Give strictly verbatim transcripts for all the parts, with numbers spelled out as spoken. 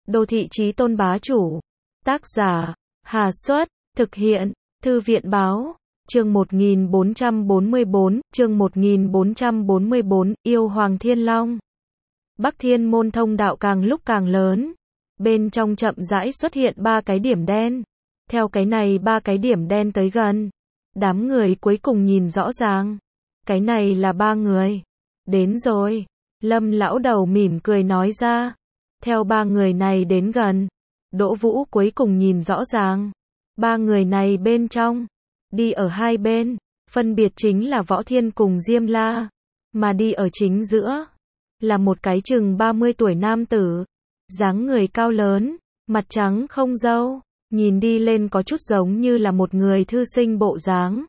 Đô thị chí tôn bá chủ. Tác giả, Hà Xuất, thực hiện, Thư viện báo. Chương một nghìn bốn trăm bốn mươi bốn, chương một nghìn bốn trăm bốn mươi bốn, yêu Hoàng Thiên Long. Bắc Thiên môn thông đạo càng lúc càng lớn. Bên trong chậm rãi xuất hiện ba cái điểm đen. Theo cái này ba cái điểm đen tới gần. Đám người cuối cùng nhìn rõ ràng. Cái này là ba người. Đến rồi. Lâm lão đầu mỉm cười nói ra. Theo ba người này đến gần. Đỗ Vũ cuối cùng nhìn rõ ràng. Ba người này bên trong. Đi ở hai bên. Phân biệt chính là Võ Thiên cùng Diêm La. Mà đi ở chính giữa. Là một cái chừng ba mươi tuổi nam tử. Dáng người cao lớn. Mặt trắng không râu. Nhìn đi lên có chút giống như là một người thư sinh bộ dáng.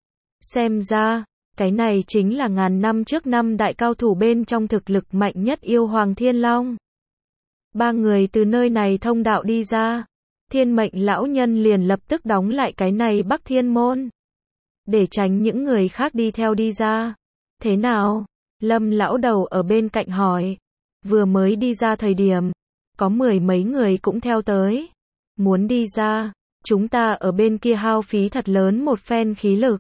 Xem ra, cái này chính là ngàn năm trước năm đại cao thủ bên trong thực lực mạnh nhất yêu Hoàng Thiên Long. Ba người từ nơi này thông đạo đi ra. Thiên mệnh lão nhân liền lập tức đóng lại cái này Bắc Thiên môn. Để tránh những người khác đi theo đi ra. Thế nào? Lâm lão đầu ở bên cạnh hỏi. Vừa mới đi ra thời điểm. Có mười mấy người cũng theo tới. Muốn đi ra. Chúng ta ở bên kia hao phí thật lớn một phen khí lực.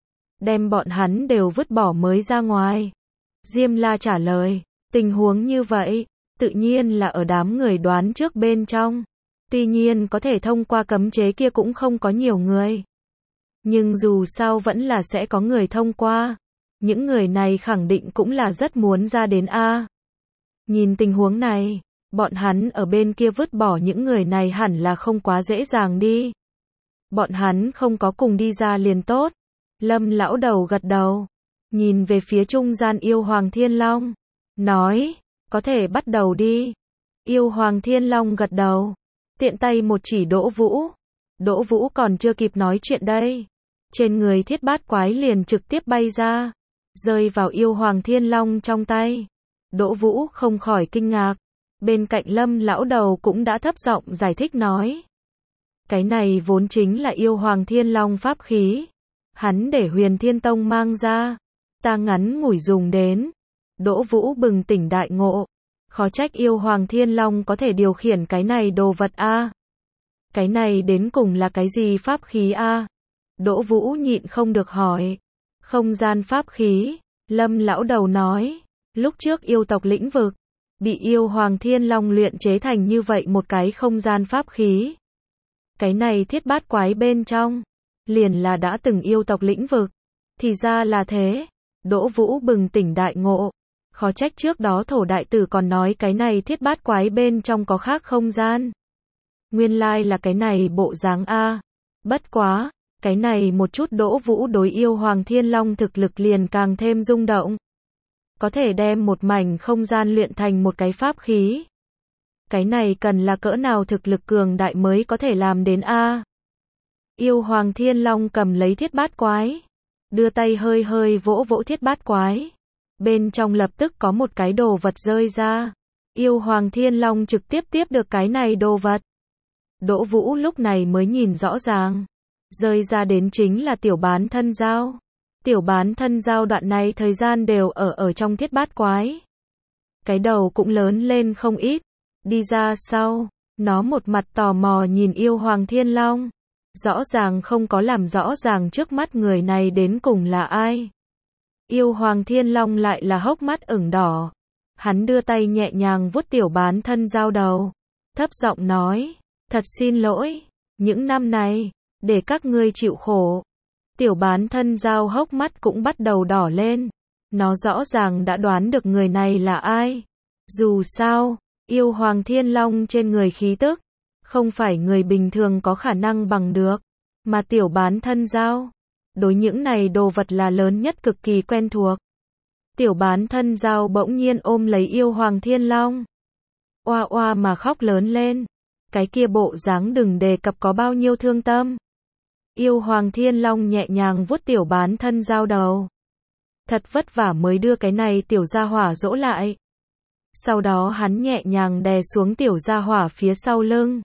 Đem bọn hắn đều vứt bỏ mới ra ngoài. Diêm La trả lời. Tình huống như vậy. Tự nhiên là ở đám người đoán trước bên trong. Tuy nhiên có thể thông qua cấm chế kia cũng không có nhiều người. Nhưng dù sao vẫn là sẽ có người thông qua. Những người này khẳng định cũng là rất muốn ra đến A. Nhìn tình huống này, bọn hắn ở bên kia vứt bỏ những người này hẳn là không quá dễ dàng đi. Bọn hắn không có cùng đi ra liền tốt. Lâm lão đầu gật đầu. Nhìn về phía trung gian yêu Hoàng Thiên Long. Nói, có thể bắt đầu đi. Yêu Hoàng Thiên Long gật đầu. Tiện tay một chỉ Đỗ Vũ. Đỗ Vũ còn chưa kịp nói chuyện đây. Trên người thiết bát quái liền trực tiếp bay ra. Rơi vào yêu Hoàng Thiên Long trong tay. Đỗ Vũ không khỏi kinh ngạc. Bên cạnh Lâm lão đầu cũng đã thấp giọng giải thích nói. Cái này vốn chính là yêu Hoàng Thiên Long pháp khí. Hắn để Huyền Thiên Tông mang ra. Ta ngắn ngủi dùng đến. Đỗ Vũ bừng tỉnh đại ngộ. Khó trách yêu Hoàng Thiên Long có thể điều khiển cái này đồ vật a. Cái này đến cùng là cái gì pháp khí a? Đỗ Vũ nhịn không được hỏi. Không gian pháp khí. Lâm lão đầu nói. Lúc trước yêu tộc lĩnh vực. Bị yêu Hoàng Thiên Long luyện chế thành như vậy một cái không gian pháp khí. Cái này thiết bát quái bên trong. Liền là đã từng yêu tộc lĩnh vực. Thì ra là thế. Đỗ Vũ bừng tỉnh đại ngộ. Khó trách trước đó thổ đại tử còn nói cái này thiết bát quái bên trong có khác không gian. Nguyên lai là cái này bộ dáng A. Bất quá, cái này một chút Đỗ Vũ đối yêu Hoàng Thiên Long thực lực liền càng thêm rung động. Có thể đem một mảnh không gian luyện thành một cái pháp khí. Cái này cần là cỡ nào thực lực cường đại mới có thể làm đến A. Yêu Hoàng Thiên Long cầm lấy thiết bát quái. Đưa tay hơi hơi vỗ vỗ thiết bát quái. Bên trong lập tức có một cái đồ vật rơi ra. Yêu Hoàng Thiên Long trực tiếp tiếp được cái này đồ vật. Đỗ Vũ lúc này mới nhìn rõ ràng. Rơi ra đến chính là tiểu bán thân dao. Tiểu bán thân dao đoạn này thời gian đều ở ở trong thiết bát quái. Cái đầu cũng lớn lên không ít. Đi ra sau, nó một mặt tò mò nhìn yêu Hoàng Thiên Long. Rõ ràng không có làm rõ ràng trước mắt người này đến cùng là ai. Yêu Hoàng Thiên Long lại là hốc mắt ửng đỏ. Hắn đưa tay nhẹ nhàng vuốt tiểu bán thân dao đầu. Thấp giọng nói, thật xin lỗi, những năm này, để các ngươi chịu khổ. Tiểu bán thân dao hốc mắt cũng bắt đầu đỏ lên. Nó rõ ràng đã đoán được người này là ai. Dù sao, yêu Hoàng Thiên Long trên người khí tức. Không phải người bình thường có khả năng bằng được. Mà tiểu bán thân dao. Đối những này đồ vật là lớn nhất cực kỳ quen thuộc. Tiểu bán thân dao bỗng nhiên ôm lấy yêu Hoàng Thiên Long. Oa oa mà khóc lớn lên. Cái kia bộ dáng đừng đề cập có bao nhiêu thương tâm. Yêu Hoàng Thiên Long nhẹ nhàng vuốt tiểu bán thân dao đầu. Thật vất vả mới đưa cái này tiểu gia hỏa dỗ lại. Sau đó hắn nhẹ nhàng đè xuống tiểu gia hỏa phía sau lưng.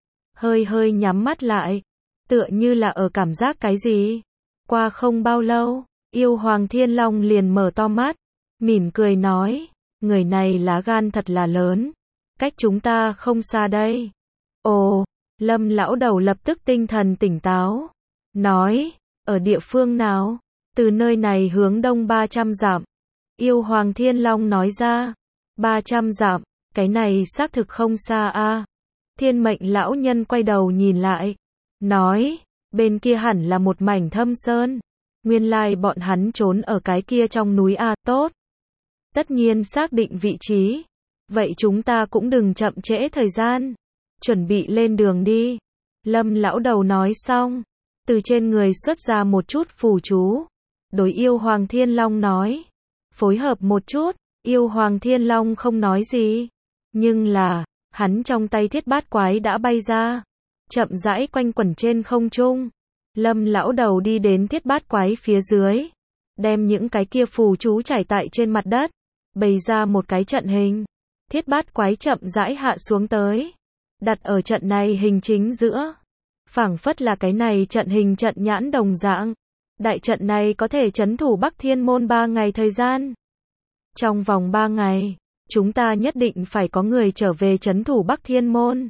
Hơi hơi nhắm mắt lại. Tựa như là ở cảm giác cái gì. Qua không bao lâu, yêu Hoàng Thiên Long liền mở to mắt. Mỉm cười nói. Người này lá gan thật là lớn. cách chúng ta không xa đây. Ồ, Lâm lão đầu lập tức tinh thần tỉnh táo. Nói, ở địa phương nào? Từ nơi này hướng đông ba trăm dặm. Yêu Hoàng Thiên Long nói ra. ba trăm dặm, cái này xác thực không xa a. Thiên mệnh lão nhân quay đầu nhìn lại. Nói, bên kia hẳn là một mảnh thâm sơn. Nguyên lai bọn hắn trốn ở cái kia trong núi a, tốt. Tất nhiên xác định vị trí. Vậy chúng ta cũng đừng chậm trễ thời gian. Chuẩn bị lên đường đi. Lâm lão đầu nói xong. Từ trên người xuất ra một chút phù chú. Đối yêu Hoàng Thiên Long nói. Phối hợp một chút. Yêu Hoàng Thiên Long không nói gì. Nhưng là, hắn trong tay thiết bát quái đã bay ra. Chậm rãi quanh quẩn trên không trung. Lâm lão đầu đi đến thiết bát quái phía dưới. Đem những cái kia phù chú trải tại trên mặt đất. Bày ra một cái trận hình. Thiết bát quái chậm rãi hạ xuống tới. Đặt ở trận này hình chính giữa. Phảng phất là cái này trận hình trận nhãn đồng dạng. Đại trận này có thể trấn thủ Bắc Thiên Môn ba ngày thời gian. Trong vòng ba ngày, chúng ta nhất định phải có người trở về trấn thủ Bắc Thiên Môn.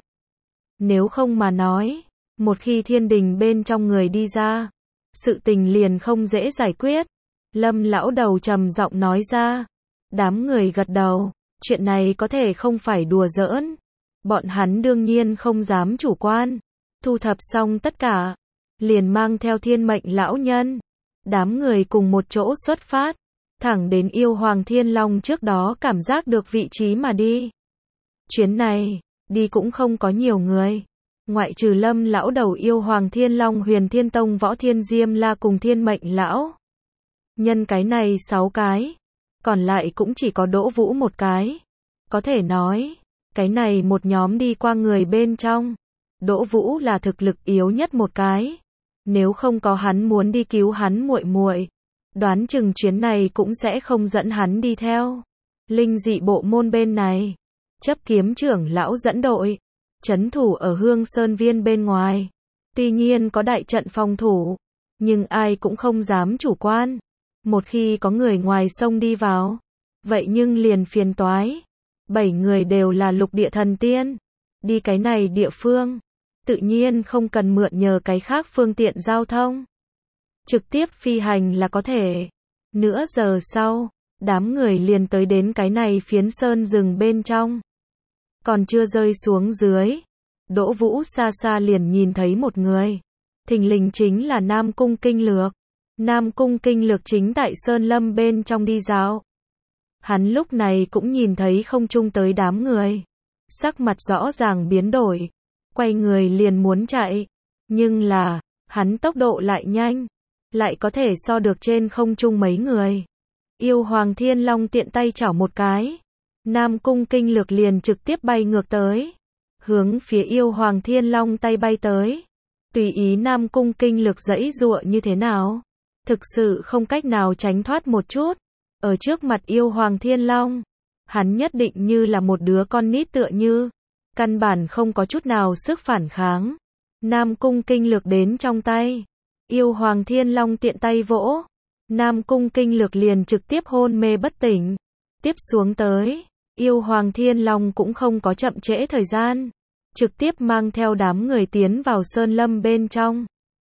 Nếu không mà nói, một khi thiên đình bên trong người đi ra, sự tình liền không dễ giải quyết. Lâm lão đầu trầm giọng nói ra. Đám người gật đầu, chuyện này có thể không phải đùa giỡn. Bọn hắn đương nhiên không dám chủ quan. Thu thập xong tất cả, liền mang theo thiên mệnh lão nhân. Đám người cùng một chỗ xuất phát, thẳng đến yêu Hoàng Thiên Long trước đó cảm giác được vị trí mà đi. Chuyến này, đi cũng không có nhiều người. Ngoại trừ Lâm lão đầu yêu Hoàng Thiên Long Huyền Thiên Tông Võ Thiên Diêm La cùng thiên mệnh lão. Nhân cái này sáu cái. Còn lại cũng chỉ có Đỗ Vũ một cái. Có thể nói, cái này một nhóm đi qua người bên trong. Đỗ Vũ là thực lực yếu nhất một cái. Nếu không có hắn muốn đi cứu hắn muội muội, đoán chừng chuyến này cũng sẽ không dẫn hắn đi theo. Linh dị bộ môn bên này, chấp kiếm trưởng lão dẫn đội, trấn thủ ở Hương Sơn Viên bên ngoài. Tuy nhiên có đại trận phòng thủ, nhưng ai cũng không dám chủ quan. Một khi có người ngoài sông đi vào, vậy nhưng liền phiền toái. Bảy người đều là lục địa thần tiên. Đi cái này địa phương, tự nhiên không cần mượn nhờ cái khác phương tiện giao thông. Trực tiếp phi hành là có thể. Nửa giờ sau, đám người liền tới đến cái này phiến sơn rừng bên trong. Còn chưa rơi xuống dưới, Đỗ Vũ xa xa liền nhìn thấy một người. Thình lình chính là Nam Cung Kinh Lược. Nam Cung Kinh Lược chính tại Sơn Lâm bên trong đi dạo. Hắn lúc này cũng nhìn thấy không trung tới đám người. Sắc mặt rõ ràng biến đổi. Quay người liền muốn chạy. Nhưng là, hắn tốc độ lại nhanh. Lại có thể so được trên không trung mấy người. Yêu Hoàng Thiên Long tiện tay chảo một cái. Nam Cung Kinh Lược liền trực tiếp bay ngược tới. Hướng phía yêu Hoàng Thiên Long tay bay tới. Tùy ý Nam Cung Kinh Lược giãy giụa như thế nào. Thực sự không cách nào tránh thoát một chút. Ở trước mặt yêu Hoàng Thiên Long, hắn nhất định như là một đứa con nít tựa như. Căn bản không có chút nào sức phản kháng. Nam Cung Kinh Lược đến trong tay. Yêu Hoàng Thiên Long tiện tay vỗ. Nam Cung Kinh Lược liền trực tiếp hôn mê bất tỉnh. Tiếp xuống tới, yêu Hoàng Thiên Long cũng không có chậm trễ thời gian. Trực tiếp mang theo đám người tiến vào sơn lâm bên trong.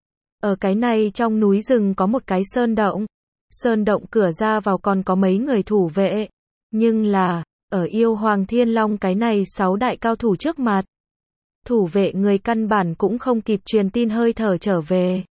Ở cái này trong núi rừng có một cái sơn động. Sơn động cửa ra vào còn có mấy người thủ vệ. Nhưng là, ở yêu Hoàng Thiên Long cái này sáu đại cao thủ trước mặt. Thủ vệ người căn bản cũng không kịp truyền tin hơi thở trở về.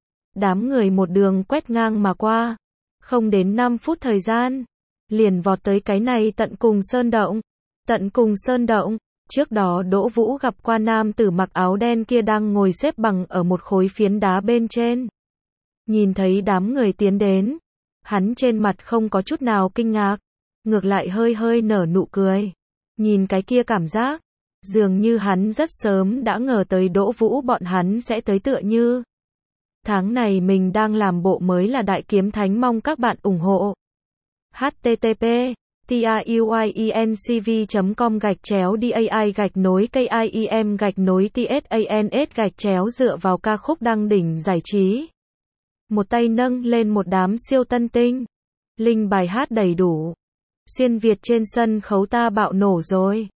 Đám người một đường quét ngang mà qua. Không đến năm phút thời gian. Liền vọt tới cái này tận cùng sơn động. Tận cùng sơn động. Trước đó Đỗ Vũ gặp qua nam tử mặc áo đen kia đang ngồi xếp bằng ở một khối phiến đá bên trên. Nhìn thấy đám người tiến đến. Hắn trên mặt không có chút nào kinh ngạc. Ngược lại hơi hơi nở nụ cười. Nhìn cái kia cảm giác. Dường như hắn rất sớm đã ngờ tới Đỗ Vũ bọn hắn sẽ tới tựa như. Tháng này mình đang làm bộ mới là Đại Kiếm Thánh, mong các bạn ủng hộ. H T T P TRUIENCV chấm com gạch chéo DAI gạch nối KIEM gạch nối TSANS gạch chéo dựa vào ca khúc đăng đỉnh giải trí. Một tay nâng lên một đám siêu tân tinh. Linh bài hát đầy đủ. Xuyên Việt trên sân khấu ta bạo nổ rồi.